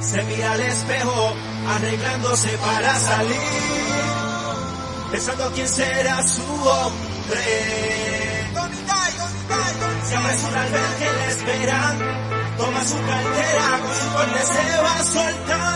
Se mira al espejo, arreglándose para salir, pensando quién será su hombre. Se apresura al ver que le esperan, toma su cartera, con su corte se va a soltar.